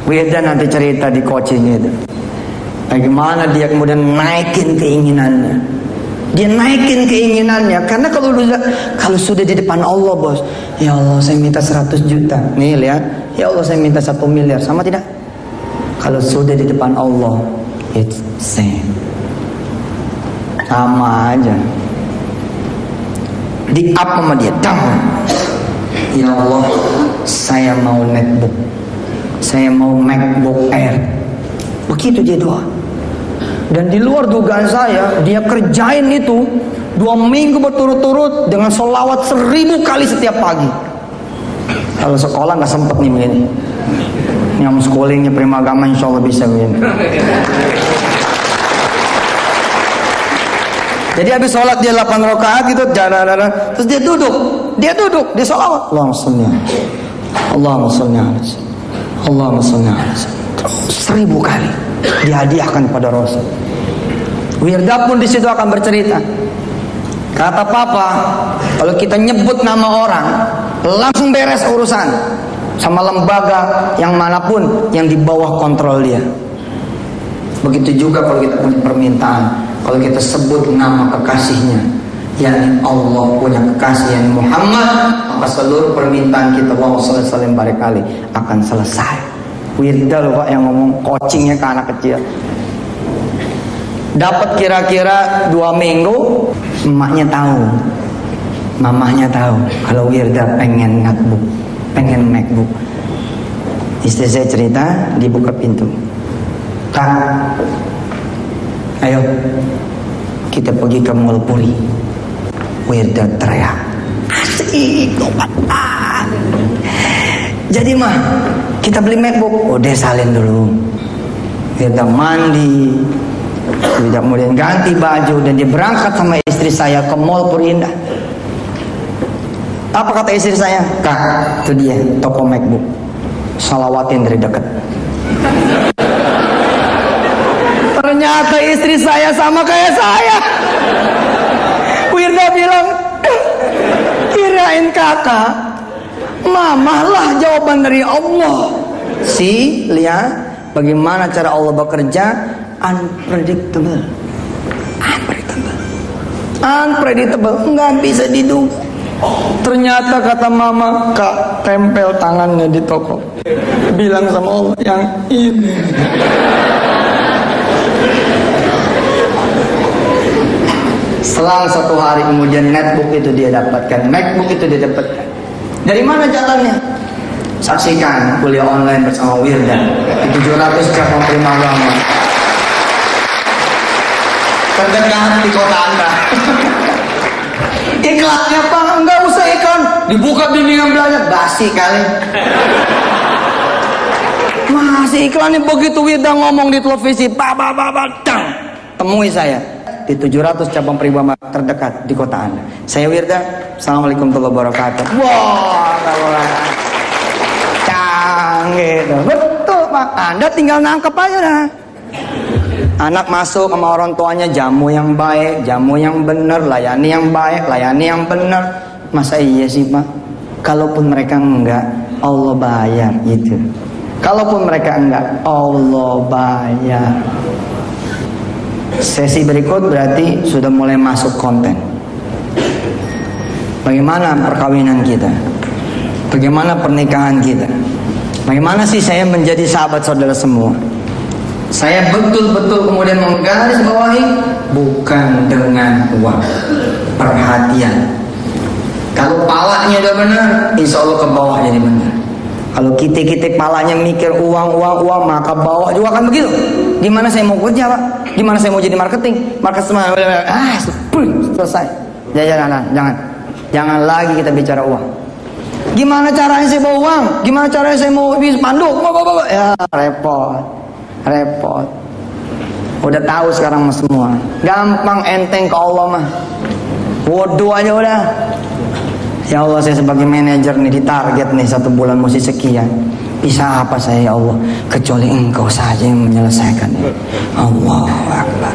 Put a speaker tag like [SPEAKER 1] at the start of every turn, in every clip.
[SPEAKER 1] Wirdan nanti cerita di coaching itu. Bagaimana dia kemudian naikin keinginannya. Dia naikin keinginannya. Karena kalau sudah di depan Allah, bos, ya Allah saya minta 100 juta. Nih lihat, ya Allah saya minta 1 miliar. Sama tidak? Kalau sudah di depan Allah, it's same. Sama aja. Di up sama dia, down. Ya Allah, saya mau netbook. Saya mau MacBook Air. Begitu dia doa. Dan di luar dugaan saya, dia kerjain itu 2 minggu berturut-turut dengan sholawat 1000 kali setiap pagi. Kalau sekolah nggak sempet nih begini. Yang sekolahnya prima agama insya Allah bisa begini. Jadi habis sholat dia 8 rakaat gitu, terus dia duduk, dia sholawat. Allahumma sholli alaihi, Allahumma sholli alaihi. 1000 kali dihadiahkan kepada Rasul. Wirda pun di situ akan bercerita. Kata papa, kalau kita nyebut nama orang, langsung beres urusan sama lembaga yang manapun yang di bawah kontrol dia. Begitu juga kalau kita punya permintaan, kalau kita sebut nama kekasihnya, yakni Allah punya kekasih yang Muhammad, maka seluruh permintaan kita Allahumma sholli alaihi barangkali akan selesai. Wirda loh Pak yang ngomong, coachingnya ke anak kecil. Dapat kira-kira 2 minggu, emaknya tahu, mamahnya tahu kalau Wirda pengen MacBook, pengen MacBook. Istri saya cerita, dibuka pintu. Kak, ayo kita pergi ke Mall Puri. Wirda teriak, asik, obat. Jadi mah kita beli MacBook. Udah salin dulu. Wirda mandi, Wirda kemudian ganti baju, dan dia berangkat sama istri saya ke Mall Puri Indah. Apa kata istri saya? Kak, itu dia toko MacBook. Salawatin dari dekat. Ternyata istri saya sama kayak saya. Wirda bilang, kirain kakak, mama lah jawaban dari Allah. Lihat bagaimana cara Allah bekerja. Unpredictable, nggak bisa diduga. Ternyata kata mama, Kak tempel tangannya di toko, bilang sama Allah yang ini. Selang 1 hari kemudian netbook itu dia dapatkan, MacBook itu dia dapatkan. Dari mana jalannya? Saksikan kuliah online bersama Wirda di 700 cabang prima agama terdekat di kota Anda. Iklannya Pak, enggak usah iklan, dibuka bimbingan belajar. Basi kali. Masih iklannya begitu Wirda ngomong di televisi, dang, temui saya di 700 cabang pribama terdekat di kota Anda. Saya Wirda, assalamualaikum warahmatullahi wabarakatuh. Wah, canggih, betul Pak. Anda tinggal nangkep aja dah. Anak masuk sama orang tuanya, jamu yang baik, jamu yang benar, layani yang baik, layani yang benar. Masa iya sih Pak? Kalaupun mereka enggak, Allah bayar gitu. Kalaupun mereka enggak, Allah bayar. Sesi berikut berarti sudah mulai masuk konten. Bagaimana perkawinan kita? Bagaimana pernikahan kita? Bagaimana sih saya menjadi sahabat saudara semua? Saya betul-betul kemudian menggaris bawahi, bukan dengan uang, perhatian. Kalau palanya udah benar, insya Allah ke bawah jadi benar. Kalau kita palanya mikir uang, maka bawah juga akan begitu. Gimana saya mau kerja Pak? Gimana saya mau jadi marketing? Selesai. Jangan lagi kita bicara uang. Gimana caranya saya bawa uang? Gimana caranya saya mau bis panduk? Ya repot. Udah tahu sekarang mas semua. Gampang enteng ke Allah mah. Wudu aja udah. Ya Allah, saya sebagai manajer nih ditarget nih 1 bulan mesti sekian. Bisa apa saya ya Allah, kecuali Engkau saja yang menyelesaikan. Allahu Akbar.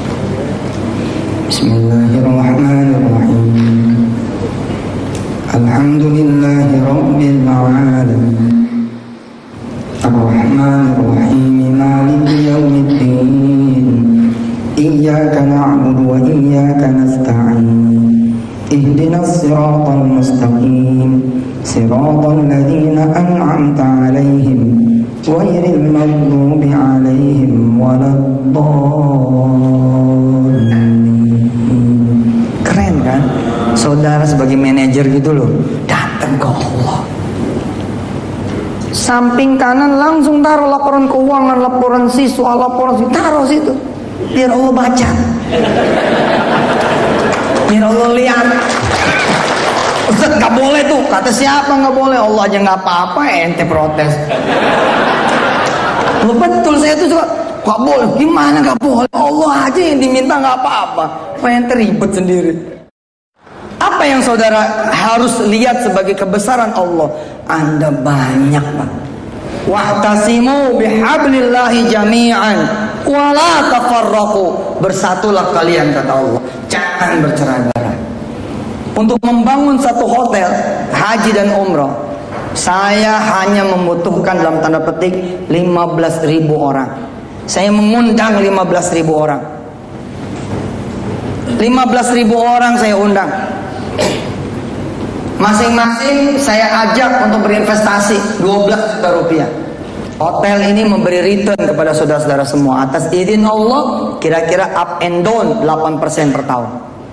[SPEAKER 1] Bismillahirrahmanirrahim. Alhamdulillahi Rabbil Alamin. Ar-Rahmanir-Rahim Maliki Yaumiddin Iyyaka na'budu wa iyyaka nasta'in Ihdinas siratal mustaqim Siratal ladzina an'amta 'alaihim ghairil maghdubi 'alaihim waladdallin. Keren kan? Saudara sebagai manajer gitu loh, datang ke Allah. Samping kanan langsung taruh laporan keuangan, laporan siswa, laporan taruh situ. Biar Allah baca. Biar Allah lihat. Ustaz gak boleh tuh. Kata siapa gak boleh? Allah aja gak apa-apa, ente protes. Loh betul, saya tuh suka gak boleh. Gimana gak boleh? Allah aja yang diminta gak apa-apa. Ente ribet sendiri. Apa yang saudara harus lihat sebagai kebesaran Allah? Anda banyak, Pak. Wa'tasimu bihablillahi jami'an wa la tafarraqu. Bersatulah kalian, kata Allah. Jangan bercerai-berai. Untuk membangun satu hotel haji dan umrah, saya hanya membutuhkan dalam tanda petik 15.000 orang. Saya mengundang 15.000 orang. 15.000 orang saya undang. Masing-masing saya ajak untuk berinvestasi 12 juta rupiah. Hotel ini memberi return kepada saudara-saudara semua atas izin Allah, kira-kira up and down 8% per tahun.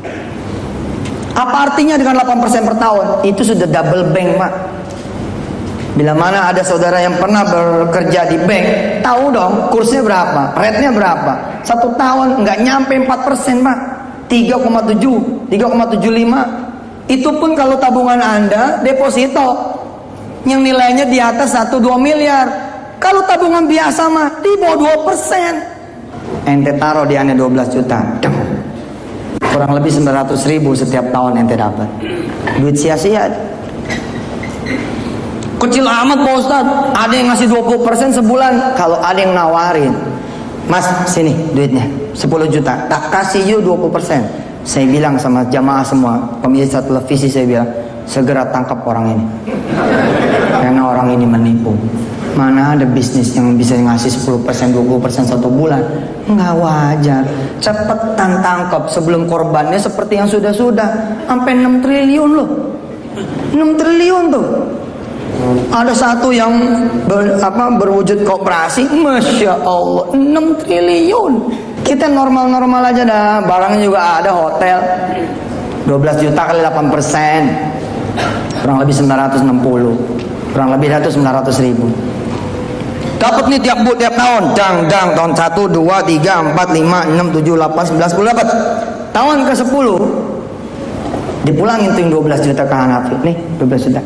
[SPEAKER 1] Apa artinya dengan 8% per tahun? Itu sudah double bank, Pak. Bila mana ada saudara yang pernah bekerja di bank, tahu dong kursnya berapa, rate-nya berapa. 1 tahun nggak nyampe 4%, Pak. 3,7, 3,75. Itu pun kalau tabungan Anda deposito yang nilainya di atas 1-2 miliar. Kalau tabungan biasa mah di bawah 2%. Ente taruh di Anda 12 juta. Kurang lebih 900.000 setiap tahun ente dapat. Duit sia-sia. Kecil amat Pak Ustaz. Ada yang ngasih 20% sebulan. Kalau ada yang nawarin, Mas sini duitnya 10 juta, tak kasih you 20%. Saya bilang sama jamaah semua, pemirsa televisi, saya bilang segera tangkap orang ini. Karena orang ini menipu. Mana ada bisnis yang bisa ngasih 10%, 20% 1 bulan? Nggak wajar. Cepetan tangkap sebelum korbannya seperti yang sudah-sudah. Sampai 6 triliun loh. 6 triliun tuh. Ada satu yang berwujud koperasi, Masya Allah, 6 triliun. Kita normal-normal aja dah. Barangnya juga ada, hotel 12 juta kali 8%, kurang lebih 960. Kurang lebih 900.000. Dapat nih tiap tahun. Dang tahun 1, 2, 3, 4, 5, 6, 7, 8, 9, 10 dapat. Tahun ke-10 dipulangin tuh yang 12 juta ke Hanafi. Nih 12 juta.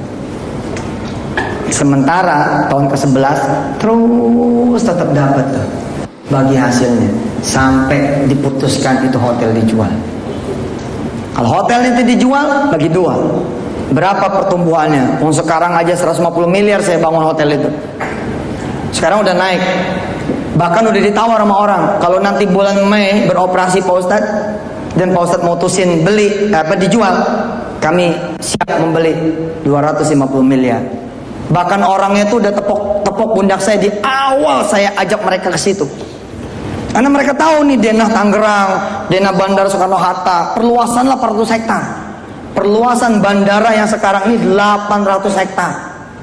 [SPEAKER 1] Sementara tahun ke-11 terus tetap dapat tuh bagi hasilnya sampai diputuskan itu hotel dijual. Kalau hotel itu dijual bagi 2, berapa pertumbuhannya? Sekarang aja 150 miliar saya bangun hotel itu. Sekarang udah naik, bahkan udah ditawar sama orang. Kalau nanti bulan Mei beroperasi Pak Ustadz, dan Pak Ustadz mutusin beli dijual, kami siap membeli 250 miliar. Bahkan orangnya itu udah tepok pundak saya di awal saya ajak mereka ke situ. Karena mereka tahu nih denah Tangerang, denah Bandara Soekarno-Hatta, perluasanlah 400 hektar. Perluasan bandara yang sekarang ini 800 hektar.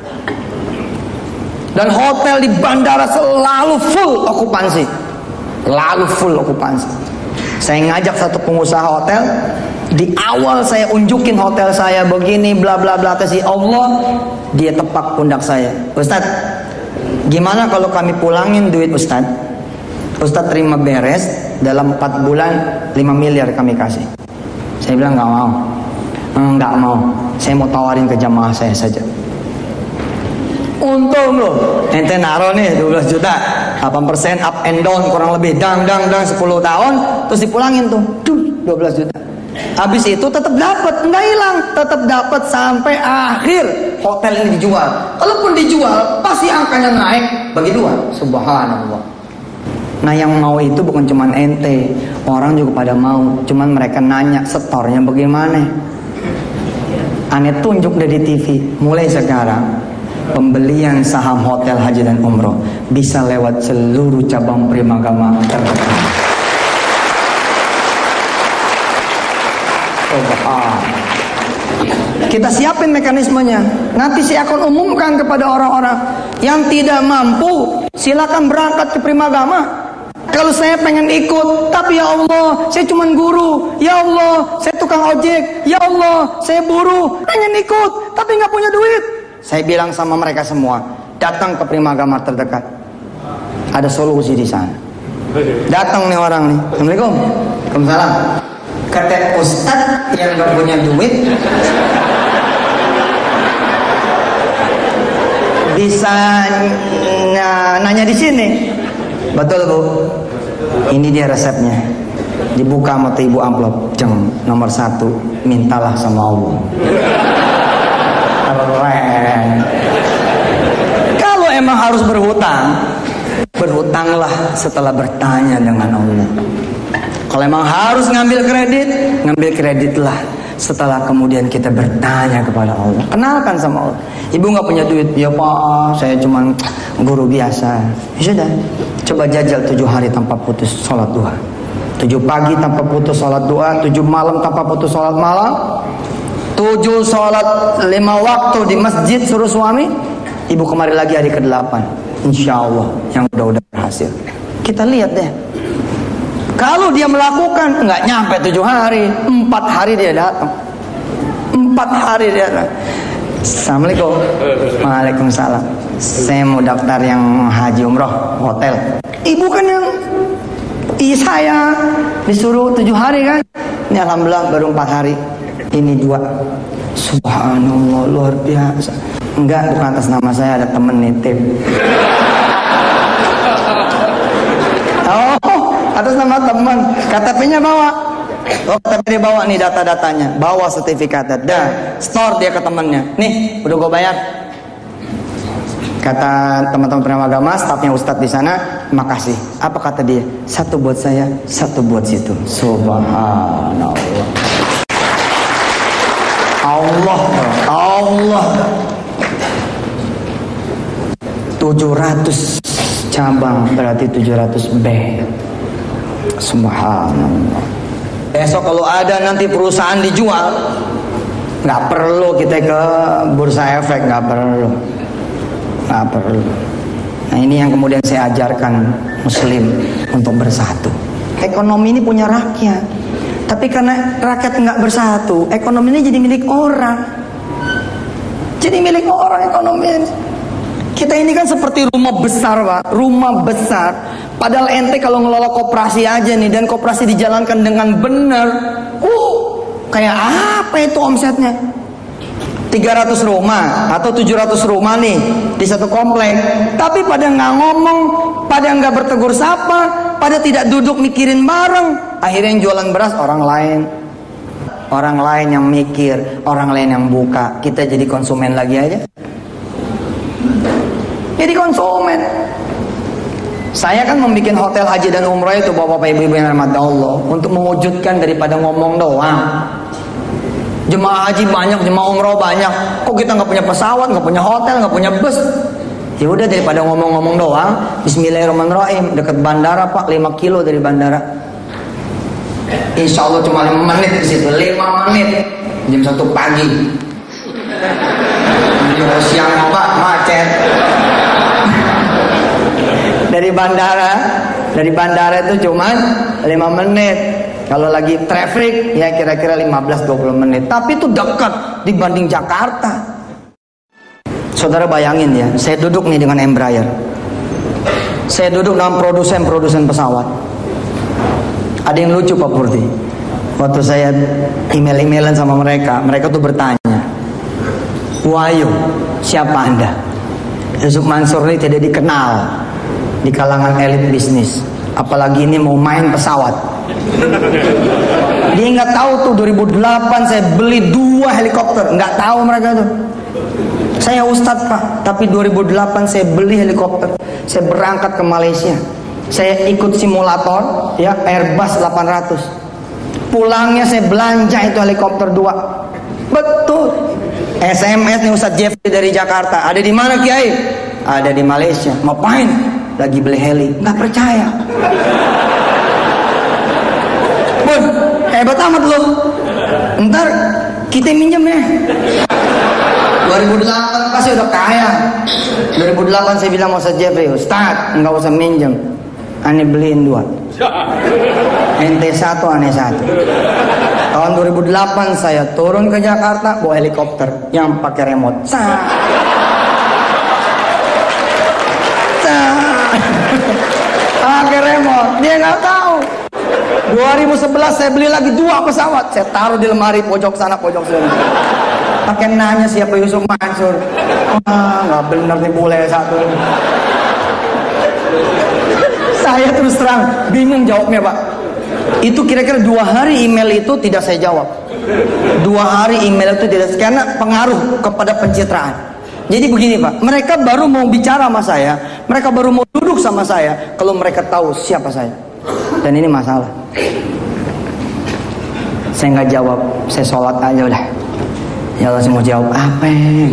[SPEAKER 1] Dan hotel di bandara selalu full okupansi. Lalu full okupansi. Saya ngajak satu pengusaha hotel, di awal saya unjukin hotel saya begini bla bla bla atas Allah, dia tepak pundak saya. Ustadz, gimana kalau kami pulangin duit Ustadz? Ustadz terima beres, dalam 4 bulan 5 miliar kami kasih. Saya bilang nggak mau. Saya mau tawarin ke jamaah saya saja. Untung loh, ente naro nih 12 juta, 8% up and down kurang lebih, dang 10 tahun, terus dipulangin tuh, 12 juta. Habis itu tetap dapat, nggak hilang, tetap dapat sampai akhir hotel ini dijual. Kalaupun dijual, pasti angkanya naik bagi 2. Subhanallah. Nah yang mau itu bukan cuman ente, orang juga pada mau. Cuman mereka nanya setornya bagaimana. Aneh tunjuk dari TV. Mulai sekarang pembelian saham hotel haji dan umroh bisa lewat seluruh cabang Primagama terdekat. Kita siapin mekanismenya. Nanti saya akan umumkan kepada orang-orang yang tidak mampu, silakan berangkat ke Primagama. Kalau saya pengen ikut, tapi ya Allah, saya cuma guru. Ya Allah, saya tukang ojek. Ya Allah, saya buruh. Pengen ikut, tapi nggak punya duit. Saya bilang sama mereka semua, datang ke Primagama terdekat. Ada solusi di sana. Datang nih orang nih. Assalamualaikum. Waalaikumsalam. Kata Ustadz yang nggak punya duit bisa nanya di sini. Betul Bu. Ini dia resepnya. Dibuka sama ibu amplop. Jeng, nomor 1, mintalah sama Allah. Keren. Kalau emang harus berhutang, berhutanglah setelah bertanya dengan Allah. Kalau emang harus ngambil kreditlah setelah kemudian kita bertanya kepada Allah. Kenalkan sama Allah. Ibu nggak punya duit, ya Pak, saya cuma guru biasa. Ya sudah, coba jajal 7 hari tanpa putus sholat duha, 7 pagi tanpa putus sholat duha, 7 malam tanpa putus sholat malam, 7 sholat 5 waktu di masjid suruh suami. Ibu kemari lagi hari ke-8, insya Allah yang udah berhasil. Kita lihat deh. Kalau dia melakukan, nggak nyampe 7 hari, 4 hari dia datang. 4 hari dia datang. Assalamualaikum. Waalaikumsalam. Saya mau daftar yang haji umroh hotel. Ibu kan yang saya disuruh 7 hari kan. Ini alhamdulillah baru 4 hari. Ini 2. Subhanallah, luar biasa. Enggak, bukan atas nama saya, ada temen nitip. Atas nama teman, KTP-nya bawa. Oh, KTP dia bawa nih data-datanya, bawa sertifikatnya, dah, store dia ke temannya. Nih, udah gue bayar. Kata teman-teman Primagama, stafnya Ustadz di sana, makasih. Apa kata dia? 1 buat saya, 1 buat situ. Subhanallah. Allah. 700 cabang berarti 700 B. Subhanallah. Besok kalau ada nanti perusahaan dijual, nggak perlu kita ke bursa efek, nggak perlu. Nah ini yang kemudian saya ajarkan Muslim untuk bersatu. Ekonomi ini punya rakyat, tapi karena rakyat nggak bersatu, ekonomi ini jadi milik orang. Jadi milik orang ekonomi ini. Kita ini kan seperti rumah besar Pak, rumah besar. Padahal ente kalau ngelola koperasi aja nih, dan koperasi dijalankan dengan benar, kayak apa itu omsetnya? 300 rumah atau 700 rumah nih di satu komplek, tapi pada nggak ngomong, pada nggak bertegur sapa, pada tidak duduk mikirin bareng. Akhirnya yang jualan beras orang lain yang mikir, orang lain yang buka. Kita jadi konsumen lagi aja. Jadi konsumen. Saya kan membuat hotel haji dan umrah itu bapak-bapak ibu-ibu yang rahmat Allah, untuk mewujudkan daripada ngomong doang. Jemaah haji banyak, jemaah umrah banyak, kok kita nggak punya pesawat, nggak punya hotel, nggak punya bus? Ya udah, daripada ngomong-ngomong doang, Bismillahirrahmanirrahim, dekat bandara Pak, 5 kilo dari bandara. Insya Allah cuma 5 menit di situ, 5 menit, jam 1 pagi. Siang Pak, macet. Dari bandara itu cuma 5 menit. Kalau lagi traffic ya kira-kira 15-20 menit. Tapi itu dekat dibanding Jakarta. Saudara bayangin ya, saya duduk nih dengan Embraer. Saya duduk dengan produsen pesawat. Ada yang lucu Pak Purti. Waktu saya email-emailan sama mereka tuh bertanya, "Wahyu, siapa Anda?" Yusuf Mansur ini tidak dikenal di kalangan elit bisnis, apalagi ini mau main pesawat. Dia nggak tahu tuh 2008 saya beli 2 helikopter, nggak tahu mereka tuh. Saya Ustadz Pak, tapi 2008 saya beli helikopter, saya berangkat ke Malaysia, saya ikut simulator ya Airbus 800. Pulangnya saya belanja itu helikopter 2. Betul. SMS nih Ustadz Jeffrey dari Jakarta. Ada di mana Kiai? Ada di Malaysia. Ngapain? Lagi beli heli. Nggak percaya. Boy, hebat amat lo. Ntar kita minjem ya. 2008 pasti udah kaya. 2008 saya bilang Ustadz Jeffrey, Ustadz nggak usah minjem, aneh beliin 2. Ente 1, aneh 1. Tahun 2008 saya turun ke Jakarta bawa helikopter yang pakai remote. Pakai remote, dia nggak tahu. 2011 saya beli lagi 2 pesawat, saya taruh di lemari pojok sana pojok sini. Pakai nanya siapa Yusuf Mansur. Nggak benar nih boleh 1. Saya terus terang bingung jawabnya Pak. Itu kira-kira 2 hari email itu tidak saya jawab. 2 hari email itu tidak, karena pengaruh kepada pencitraan. Jadi begini Pak, mereka baru mau bicara sama saya, mereka baru mau duduk sama saya kalau mereka tahu siapa saya. Dan ini masalah. Saya nggak jawab, saya sholat aja udah. Ya Allah, saya mau jawab apa?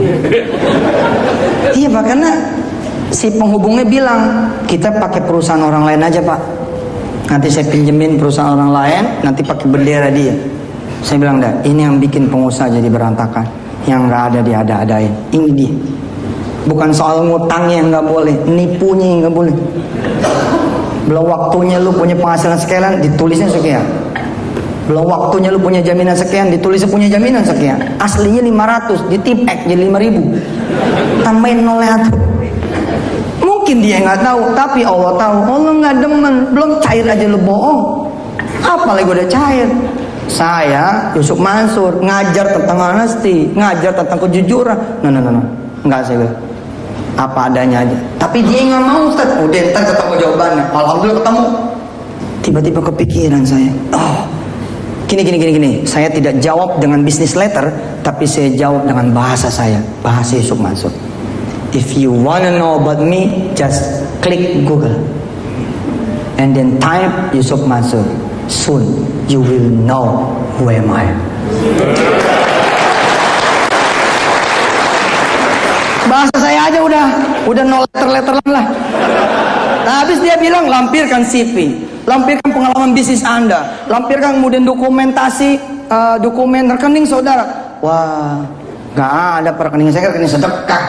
[SPEAKER 1] Iya Pak, karena si penghubungnya bilang kita pakai perusahaan orang lain aja Pak. Nanti saya pinjemin perusahaan orang lain, nanti pakai bendera dia. Saya bilang dah, ini yang bikin pengusaha jadi berantakan, yang nggak ada diada-adain. Ini dia. Bukan soal ngutangnya yang nggak boleh, nipunya yang nggak boleh. Belum waktunya lu punya penghasilan sekian, ditulisnya sekian. Belum waktunya lu punya jaminan sekian, ditulisnya punya jaminan sekian. Aslinya 500, ditipek jadi 5.000. Tambahin 0 1. Mungkin dia nggak tahu, tapi Allah tahu. Allah nggak demen, belum cair aja lu bohong. Apalagi udah cair. Saya Yusuf Mansur ngajar tentang honesty, ngajar tentang kejujuran. No. Nggak saya. Apa adanya aja. Tapi dia nggak mau Ustaz. Udah ntar ketemu jawabannya. Alhamdulillah ketemu. Tiba-tiba kepikiran saya. Gini. Saya tidak jawab dengan business letter, tapi saya jawab dengan bahasa saya, bahasa Yusuf Mansur. If you wanna know about me, just click Google and then type Yusuf Mansur. Soon you will know who am I. Bahasa saya aja udah no letter lah. Nah, habis dia bilang lampirkan CV, lampirkan pengalaman bisnis Anda, lampirkan kemudian dokumentasi dokumen rekening saudara. Wah, nggak ada rekening saya, rekening sedekah.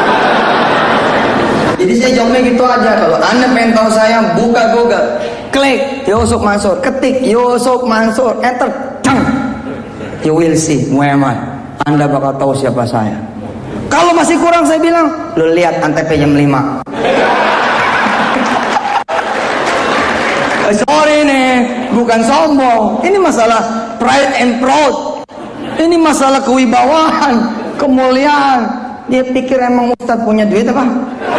[SPEAKER 1] Jadi saya jawabnya gitu aja. Kalau Anda pengen tahu saya, buka Google, klik Yusuf Mansur, ketik Yusuf Mansur, enter, cang, you will see who am I. Anda bakal tahu siapa saya. Kalau masih kurang saya bilang, lu lihat Antep jam 5. Sorry nih, bukan sombong. Ini masalah pride and proud. Ini masalah kewibawaan, kemuliaan. Dia pikir emang Ustadz punya duit apa?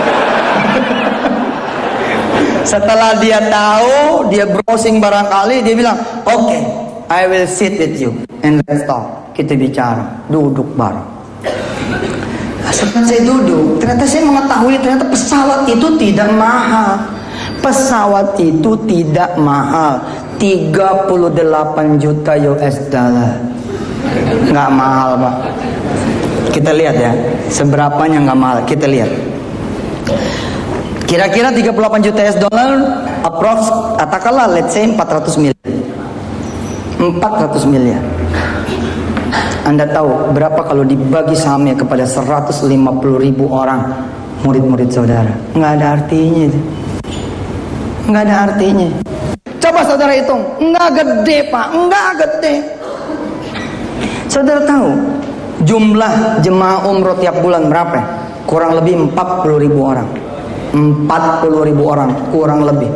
[SPEAKER 1] Setelah dia tahu, dia browsing barangkali, dia bilang, "Okay, I will sit with you and let's talk." Kita bicara, duduk bareng. Setelah saya duduk, ternyata saya mengetahui ternyata pesawat itu tidak mahal. Pesawat itu tidak mahal, 38 juta US dollar. Nggak mahal Pak. Kita lihat ya, seberapanya nggak mahal. Kita lihat. Kira-kira 38 juta US dollar, approx, katakanlah let's say 400 miliar. 400 miliar. Anda tahu berapa kalau dibagi sahamnya kepada 150.000 orang murid-murid saudara? Nggak ada artinya itu. Nggak ada artinya. Coba saudara hitung, nggak gede Pak, nggak gede. Saudara tahu jumlah jemaah umroh tiap bulan berapa? Kurang lebih 40.000 orang. 40.000 orang kurang lebih.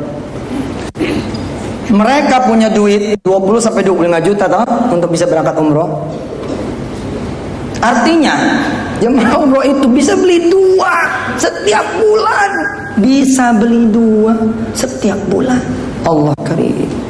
[SPEAKER 1] Mereka punya duit 20 sampai 25 juta toh untuk bisa berangkat umroh. Artinya jemaah umroh itu bisa beli 2 setiap bulan. Bisa beli 2 setiap bulan. Allah karim.